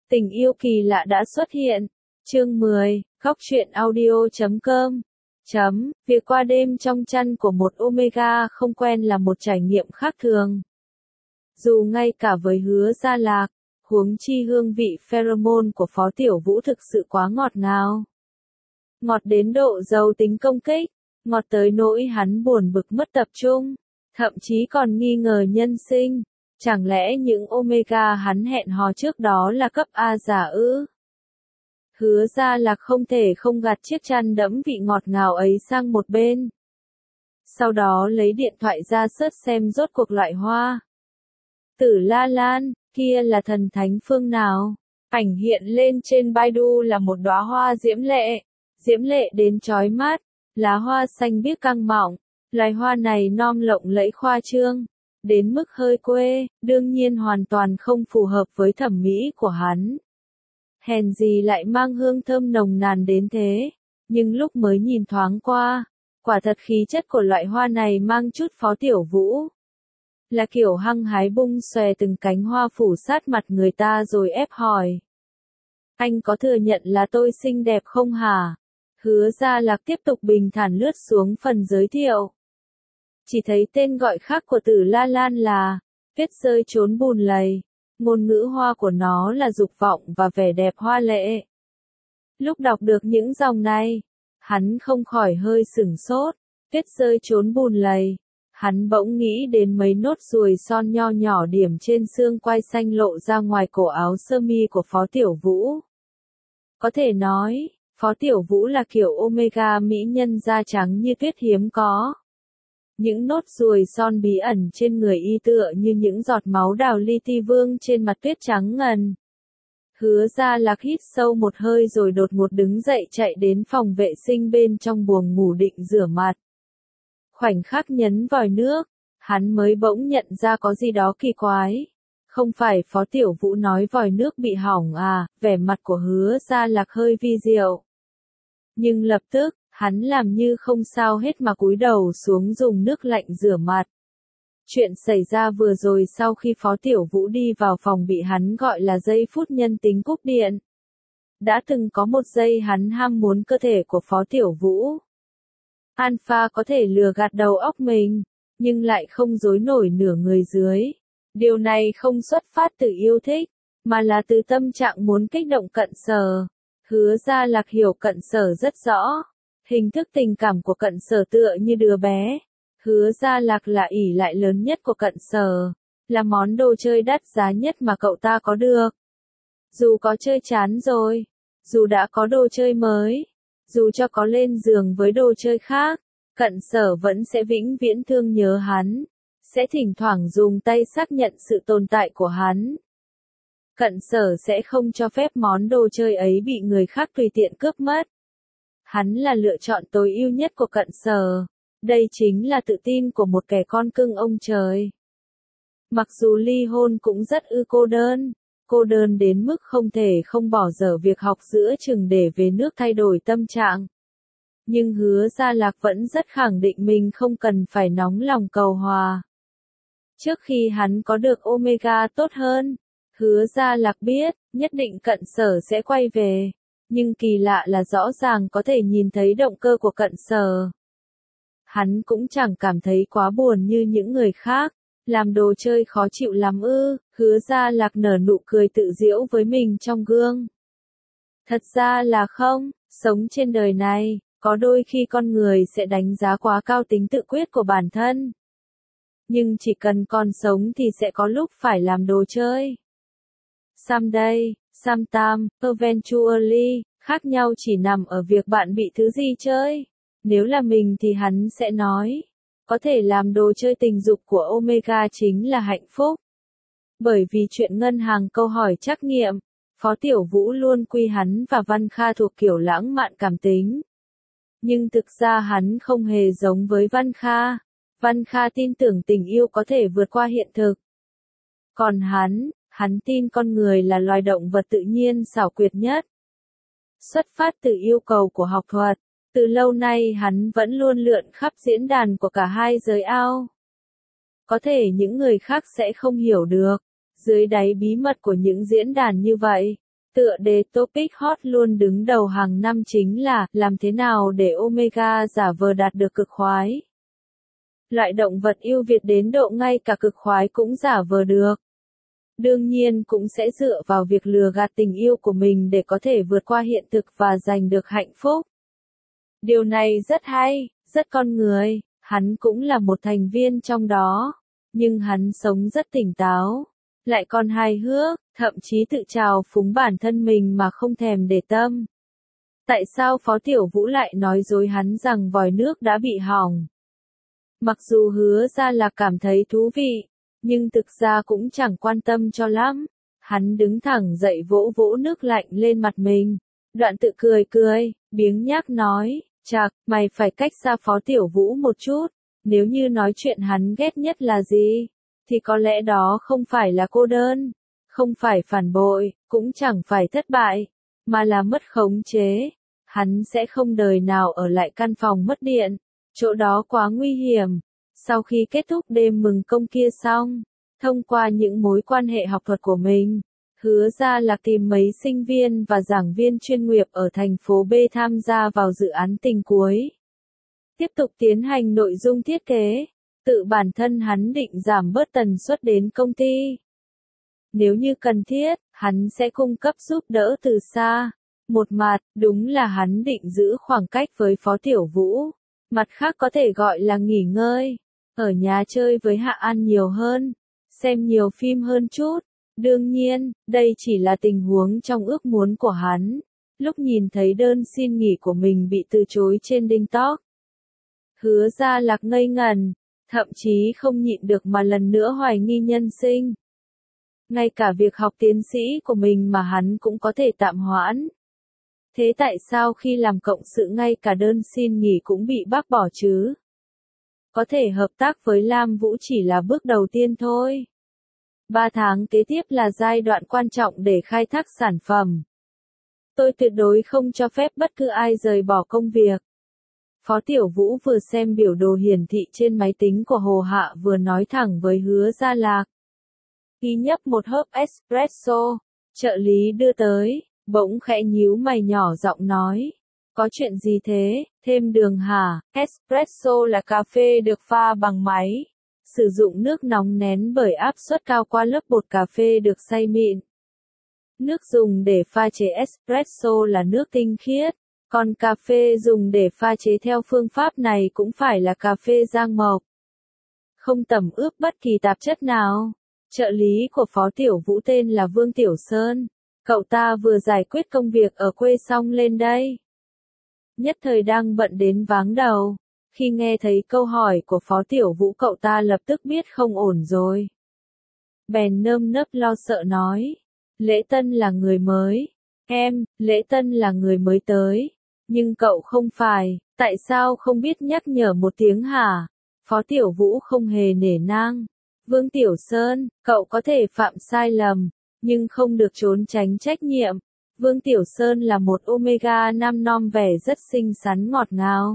Tình yêu kỳ lạ đã xuất hiện. Chương 10, góc truyện audio.com. Việc qua đêm trong chăn của một Omega không quen là một trải nghiệm khác thường. Dù ngay cả với Hứa Gia Lạc, huống chi hương vị pheromone của Phó Tiểu Vũ thực sự quá ngọt ngào. Ngọt đến độ giàu tính công kích, ngọt tới nỗi hắn buồn bực mất tập trung, thậm chí còn nghi ngờ nhân sinh. Chẳng lẽ những Omega hắn hẹn hò trước đó là cấp A giả ư? Hứa Gia Lạc không thể không gạt chiếc chăn đẫm vị ngọt ngào ấy sang một bên. Sau đó lấy điện thoại ra search xem rốt cuộc loại hoa Tử La Lan kia là thần thánh phương nào. Ảnh hiện lên trên Baidu là một đóa hoa diễm lệ đến chói mắt, lá hoa xanh biếc căng mọng. Loài hoa này non lộng lẫy khoa trương, đến mức hơi quê, đương nhiên hoàn toàn không phù hợp với thẩm mỹ của hắn. Hèn gì lại mang hương thơm nồng nàn đến thế, nhưng lúc mới nhìn thoáng qua, quả thật khí chất của loại hoa này mang chút Phó Tiểu Vũ. Là kiểu hăng hái bung xòe từng cánh hoa phủ sát mặt người ta rồi ép hỏi. Anh có thừa nhận là tôi xinh đẹp không hả? Hứa Gia Lạc tiếp tục bình thản lướt xuống phần giới thiệu. Chỉ thấy tên gọi khác của Tử La Lan là Tuyết rơi trốn bùn lầy. Ngôn ngữ hoa của nó là dục vọng và vẻ đẹp hoa lệ. Lúc đọc được những dòng này, hắn không khỏi hơi sửng sốt. Tuyết rơi trốn bùn lầy. Hắn bỗng nghĩ đến mấy nốt ruồi son nho nhỏ điểm trên xương quai xanh lộ ra ngoài cổ áo sơ mi của Phó Tiểu Vũ. Có thể nói, Phó Tiểu Vũ là kiểu Omega mỹ nhân da trắng như tuyết hiếm có. Những nốt ruồi son bí ẩn trên người y tựa như những giọt máu đào li ti vương trên mặt tuyết trắng ngần. Hứa Gia Lạc hít sâu một hơi rồi đột ngột đứng dậy chạy đến phòng vệ sinh bên trong buồng ngủ định rửa mặt. Khoảnh khắc nhấn vòi nước, hắn mới bỗng nhận ra có gì đó kỳ quái. Không phải Phó Tiểu Vũ nói vòi nước bị hỏng à? Vẻ mặt của Hứa Gia Lạc hơi vi diệu. Nhưng lập tức, hắn làm như không sao hết mà cúi đầu xuống dùng nước lạnh rửa mặt. Chuyện xảy ra vừa rồi sau khi Phó Tiểu Vũ đi vào phòng bị hắn gọi là giây phút nhân tính cúp điện. Đã từng có một giây hắn ham muốn cơ thể của Phó Tiểu Vũ. Alpha có thể lừa gạt đầu óc mình, nhưng lại không dối nổi nửa người dưới. Điều này không xuất phát từ yêu thích, mà là từ tâm trạng muốn kích động Cận Sở. Hứa Gia Lạc hiểu Cận Sở rất rõ. Hình thức tình cảm của Cận Sở tựa như đứa bé. Hứa Gia Lạc là ỷ lại lớn nhất của Cận Sở, là món đồ chơi đắt giá nhất mà cậu ta có được. Dù có chơi chán rồi, dù đã có đồ chơi mới, dù cho có lên giường với đồ chơi khác, Cận Sở vẫn sẽ vĩnh viễn thương nhớ hắn, sẽ thỉnh thoảng dùng tay xác nhận sự tồn tại của hắn. Cận Sở sẽ không cho phép món đồ chơi ấy bị người khác tùy tiện cướp mất. Hắn là lựa chọn tối ưu nhất của Cận Sở. Đây chính là tự tin của một kẻ con cưng ông trời. Mặc dù ly hôn cũng rất cô đơn đến mức không thể không bỏ dở việc học giữa chừng để về nước thay đổi tâm trạng. Nhưng Hứa Gia Lạc vẫn rất khẳng định mình không cần phải nóng lòng cầu hòa. Trước khi hắn có được Omega tốt hơn, Hứa Gia Lạc biết, nhất định Cận Sở sẽ quay về. Nhưng kỳ lạ là rõ ràng có thể nhìn thấy động cơ của Cận Sở. Hắn cũng chẳng cảm thấy quá buồn như những người khác, làm đồ chơi khó chịu lắm ư? Hứa Gia Lạc nở nụ cười tự giễu với mình trong gương. Thật ra là không, sống trên đời này, có đôi khi con người sẽ đánh giá quá cao tính tự quyết của bản thân. Nhưng chỉ cần còn sống thì sẽ có lúc phải làm đồ chơi. Someday, sometime, eventually, khác nhau chỉ nằm ở việc bạn bị thứ gì chơi. Nếu là mình thì hắn sẽ nói, có thể làm đồ chơi tình dục của Omega chính là hạnh phúc. Bởi vì chuyện ngân hàng câu hỏi trắc nghiệm, Phó Tiểu Vũ luôn quy hắn và Văn Kha thuộc kiểu lãng mạn cảm tính. Nhưng thực ra hắn không hề giống với Văn Kha. Văn Kha tin tưởng tình yêu có thể vượt qua hiện thực. Còn hắn tin con người là loài động vật tự nhiên xảo quyệt nhất. Xuất phát từ yêu cầu của học thuật, từ lâu nay hắn vẫn luôn lượn khắp diễn đàn của cả hai giới ao. Có thể những người khác sẽ không hiểu được, dưới đáy bí mật của những diễn đàn như vậy, Tựa đề topic hot luôn đứng đầu hàng năm chính là làm thế nào để Omega giả vờ đạt được cực khoái. Loại động vật ưu việt đến độ ngay cả cực khoái cũng giả vờ được. Đương nhiên cũng sẽ dựa vào việc lừa gạt tình yêu của mình để có thể vượt qua hiện thực và giành được hạnh phúc. Điều này rất hay, rất con người, hắn cũng là một thành viên trong đó, nhưng hắn sống rất tỉnh táo, lại còn hài hước, thậm chí tự trào phúng bản thân mình mà không thèm để tâm. Tại sao Phó Tiểu Vũ lại nói dối hắn rằng vòi nước đã bị hỏng? Mặc dù Hứa Gia Lạc cảm thấy thú vị, nhưng thực ra cũng chẳng quan tâm cho lắm. Hắn đứng thẳng dậy vỗ vỗ nước lạnh lên mặt mình. Đoạn tự cười cười, biếng nhác nói, chạc, mày phải cách xa Phó Tiểu Vũ một chút. Nếu như nói chuyện hắn ghét nhất là gì, thì có lẽ đó không phải là cô đơn, không phải phản bội, cũng chẳng phải thất bại, mà là mất khống chế. Hắn sẽ không đời nào ở lại căn phòng mất điện, chỗ đó quá nguy hiểm. Sau khi kết thúc đêm mừng công kia xong, thông qua những mối quan hệ học thuật của mình, Hứa Gia Lạc tìm mấy sinh viên và giảng viên chuyên nghiệp ở thành phố B tham gia vào dự án tình cuối. Tiếp tục tiến hành nội dung thiết kế, tự bản thân hắn định giảm bớt tần suất đến công ty. Nếu như cần thiết, hắn sẽ cung cấp giúp đỡ từ xa. Một mặt, đúng là hắn định giữ khoảng cách với Phó Tiểu Vũ. Mặt khác có thể gọi là nghỉ ngơi. Ở nhà chơi với Hạ An nhiều hơn. Xem nhiều phim hơn chút. Đương nhiên, đây chỉ là tình huống trong ước muốn của hắn. Lúc nhìn thấy đơn xin nghỉ của mình bị từ chối trên TikTok, Hứa Gia Lạc ngây ngần, thậm chí không nhịn được mà lần nữa hoài nghi nhân sinh. Ngay cả việc học tiến sĩ của mình mà hắn cũng có thể tạm hoãn. Thế tại sao khi làm cộng sự ngay cả đơn xin nghỉ cũng bị bác bỏ chứ? Có thể hợp tác với Lam Vũ chỉ là bước đầu tiên thôi. 3 tháng kế tiếp là giai đoạn quan trọng để khai thác sản phẩm. Tôi tuyệt đối không cho phép bất cứ ai rời bỏ công việc. Phó Tiểu Vũ vừa xem biểu đồ hiển thị trên máy tính của Hồ Hạ vừa nói thẳng với Hứa Gia Lạc. Khi nhấp một hớp espresso, trợ lý đưa tới, bỗng khẽ nhíu mày nhỏ giọng nói. Có chuyện gì thế, thêm đường hả? Espresso là cà phê được pha bằng máy. Sử dụng nước nóng nén bởi áp suất cao qua lớp bột cà phê được xay mịn. Nước dùng để pha chế espresso là nước tinh khiết, còn cà phê dùng để pha chế theo phương pháp này cũng phải là cà phê Giang Mộc. Không tẩm ướp bất kỳ tạp chất nào. Trợ lý của Phó Tiểu Vũ tên là Vương Tiểu Sơn. Cậu ta vừa giải quyết công việc ở quê xong lên đây. Nhất thời đang bận đến váng đầu. Khi nghe thấy câu hỏi của Phó Tiểu Vũ cậu ta lập tức biết không ổn rồi. Bèn nơm nớp lo sợ nói. Lễ Tân là người mới. Em, Lễ Tân là người mới tới. Nhưng cậu không phải, tại sao không biết nhắc nhở một tiếng hả? Phó Tiểu Vũ không hề nể nang. Vương Tiểu Sơn, cậu có thể phạm sai lầm, nhưng không được trốn tránh trách nhiệm. Vương Tiểu Sơn là một Omega nam non vẻ rất xinh xắn ngọt ngào.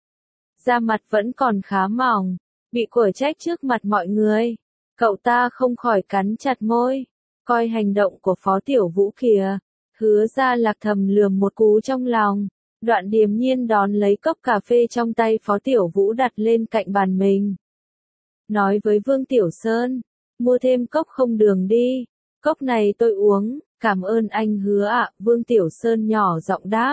Da mặt vẫn còn khá mỏng, bị quở trách trước mặt mọi người. Cậu ta không khỏi cắn chặt môi, coi hành động của Phó Tiểu Vũ kìa. Hứa Gia Lạc thầm lườm một cú trong lòng, đoạn điềm nhiên đón lấy cốc cà phê trong tay Phó Tiểu Vũ đặt lên cạnh bàn mình. Nói với Vương Tiểu Sơn, mua thêm cốc không đường đi, cốc này tôi uống, cảm ơn anh Hứa ạ. Vương Tiểu Sơn nhỏ giọng đáp.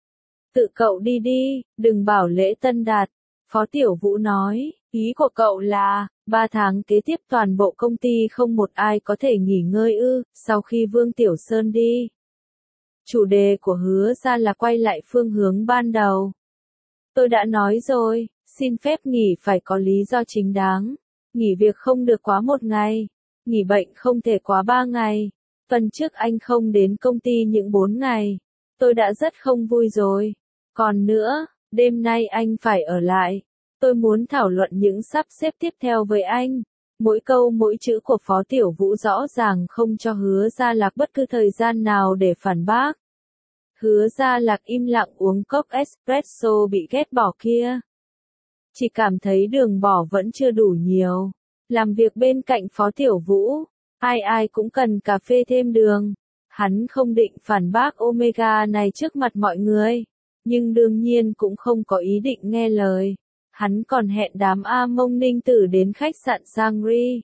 Tự cậu đi đi, đừng bảo Lễ Tân đặt. Phó Tiểu Vũ nói, ý của cậu là, 3 tháng kế tiếp toàn bộ công ty không một ai có thể nghỉ ngơi ư? Sau khi Vương Tiểu Sơn đi, chủ đề của Hứa Gia là quay lại phương hướng ban đầu. Tôi đã nói rồi, xin phép nghỉ phải có lý do chính đáng. Nghỉ việc không được quá 1 ngày. Nghỉ bệnh không thể quá 3 ngày. Tuần trước anh không đến công ty những 4 ngày. Tôi đã rất không vui rồi. Còn nữa, đêm nay anh phải ở lại. Tôi muốn thảo luận những sắp xếp tiếp theo với anh. Mỗi câu mỗi chữ của Phó Tiểu Vũ rõ ràng không cho Hứa Gia Lạc bất cứ thời gian nào để phản bác. Hứa Gia Lạc im lặng uống cốc espresso bị ghét bỏ kia. Chỉ cảm thấy đường bỏ vẫn chưa đủ nhiều. Làm việc bên cạnh Phó Tiểu Vũ, ai ai cũng cần cà phê thêm đường. Hắn không định phản bác Omega này trước mặt mọi người, nhưng đương nhiên cũng không có ý định nghe lời. Hắn còn hẹn đám A Mông Ninh Tử đến khách sạn Sangri.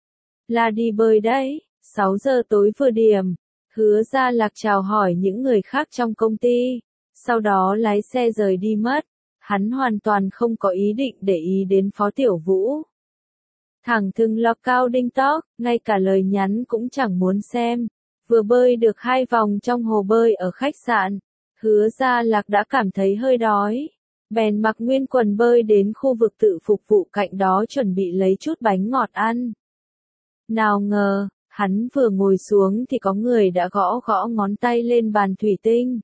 Là đi bơi đấy, 6 giờ tối vừa điểm. Hứa Gia Lạc chào hỏi những người khác trong công ty, sau đó lái xe rời đi mất. Hắn hoàn toàn không có ý định để ý đến Phó Tiểu Vũ. Thẳng thừng lọc cao đinh tóc, ngay cả lời nhắn cũng chẳng muốn xem. Vừa bơi được 2 vòng trong hồ bơi ở khách sạn, Hứa Gia Lạc đã cảm thấy hơi đói. Bèn mặc nguyên quần bơi đến khu vực tự phục vụ cạnh đó chuẩn bị lấy chút bánh ngọt ăn. Nào ngờ, hắn vừa ngồi xuống thì có người đã gõ gõ ngón tay lên bàn thủy tinh.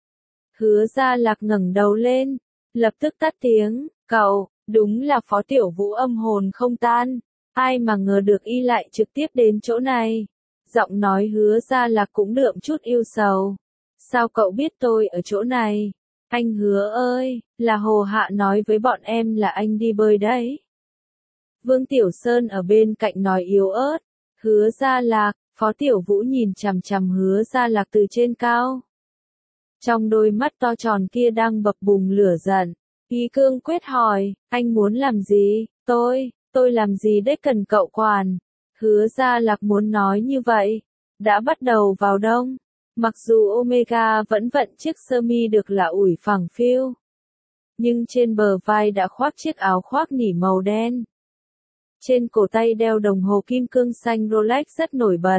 Hứa Gia Lạc ngẩng đầu lên, lập tức tắt tiếng, cậu, đúng là Phó Tiểu Vũ âm hồn không tan, ai mà ngờ được y lại trực tiếp đến chỗ này. Giọng nói Hứa Gia Lạc cũng đượm chút yêu sầu. Sao cậu biết tôi ở chỗ này? Anh Hứa ơi, là Hồ Hạ nói với bọn em là anh đi bơi đấy. Vương Tiểu Sơn ở bên cạnh nói yếu ớt. Hứa Gia Lạc, Phó Tiểu Vũ nhìn chằm chằm Hứa Gia Lạc từ trên cao. Trong đôi mắt to tròn kia đang bập bùng lửa giận. Y cương quyết hỏi, anh muốn làm gì? Tôi làm gì đấy cần cậu quản? Hứa Gia Lạc muốn nói như vậy. Đã bắt đầu vào đông. Mặc dù Omega vẫn vận chiếc sơ mi được là ủi phẳng phiu, nhưng trên bờ vai đã khoác chiếc áo khoác nỉ màu đen. Trên cổ tay đeo đồng hồ kim cương xanh Rolex rất nổi bật.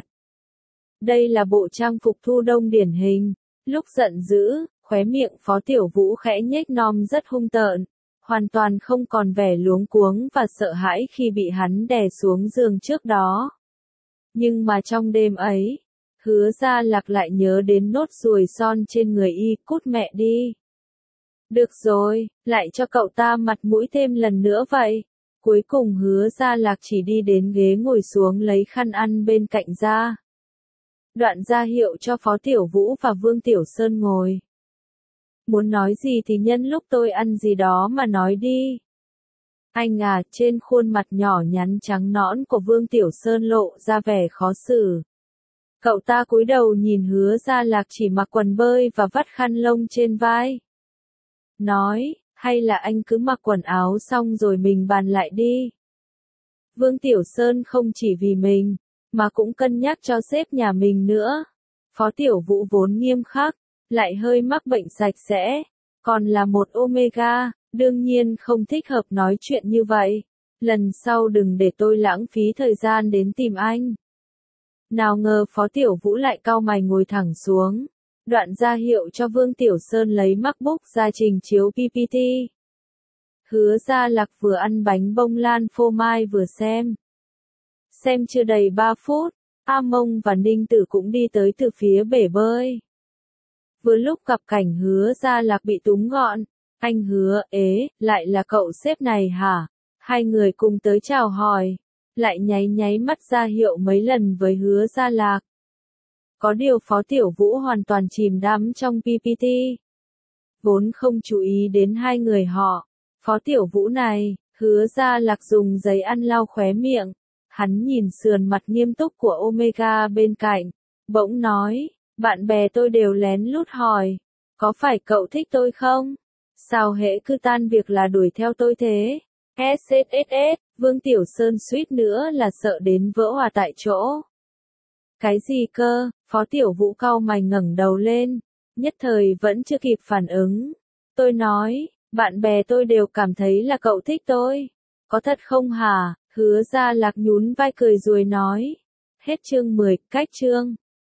Đây là bộ trang phục thu đông điển hình. Lúc giận dữ, khóe miệng Phó Tiểu Vũ khẽ nhếch nom rất hung tợn, hoàn toàn không còn vẻ luống cuống và sợ hãi khi bị hắn đè xuống giường trước đó. Nhưng mà trong đêm ấy, Hứa Gia Lạc lại nhớ đến nốt ruồi son trên người y, cút mẹ đi. Được rồi, lại cho cậu ta mặt mũi thêm lần nữa vậy. Cuối cùng Hứa Gia Lạc chỉ đi đến ghế ngồi xuống lấy khăn ăn bên cạnh ra. Đoạn ra hiệu cho Phó Tiểu Vũ và Vương Tiểu Sơn ngồi. Muốn nói gì thì nhân lúc tôi ăn gì đó mà nói đi. Anh à, trên khuôn mặt nhỏ nhắn trắng nõn của Vương Tiểu Sơn lộ ra vẻ khó xử. Cậu ta cúi đầu nhìn Hứa Gia Lạc chỉ mặc quần bơi và vắt khăn lông trên vai. Nói, hay là anh cứ mặc quần áo xong rồi mình bàn lại đi. Vương Tiểu Sơn không chỉ vì mình, mà cũng cân nhắc cho sếp nhà mình nữa. Phó Tiểu Vũ vốn nghiêm khắc, lại hơi mắc bệnh sạch sẽ, còn là một Omega, đương nhiên không thích hợp nói chuyện như vậy. Lần sau đừng để tôi lãng phí thời gian đến tìm anh. Nào ngờ Phó Tiểu Vũ lại cau mày ngồi thẳng xuống. Đoạn ra hiệu cho Vương Tiểu Sơn lấy MacBook ra trình chiếu PPT. Hứa Gia Lạc vừa ăn bánh bông lan phô mai vừa xem. Xem chưa đầy 3 phút, A Mông và Ninh Tử cũng đi tới từ phía bể bơi. Vừa lúc gặp cảnh Hứa Gia Lạc bị túm gọn. Anh Hứa, lại là cậu sếp này hả? Hai người cùng tới chào hỏi. Lại nháy mắt ra hiệu mấy lần với Hứa Gia Lạc. Có điều Phó Tiểu Vũ hoàn toàn chìm đắm trong PPT. Vốn không chú ý đến hai người họ. Phó Tiểu Vũ này, Hứa Gia Lạc dùng giấy ăn lau khóe miệng. Hắn nhìn sườn mặt nghiêm túc của Omega bên cạnh. Bỗng nói, bạn bè tôi đều lén lút hỏi. Có phải cậu thích tôi không? Sao hễ cứ tan việc là đuổi theo tôi thế? SSSS, Vương Tiểu Sơn suýt nữa là sợ đến vỡ hòa tại chỗ. Cái gì cơ? Phó Tiểu Vũ cau mày ngẩng đầu lên, nhất thời vẫn chưa kịp phản ứng. Tôi nói, bạn bè tôi đều cảm thấy là cậu thích tôi. Có thật không hả? Hứa Gia Lạc nhún vai cười rồi nói. Hết chương 10, cách chương.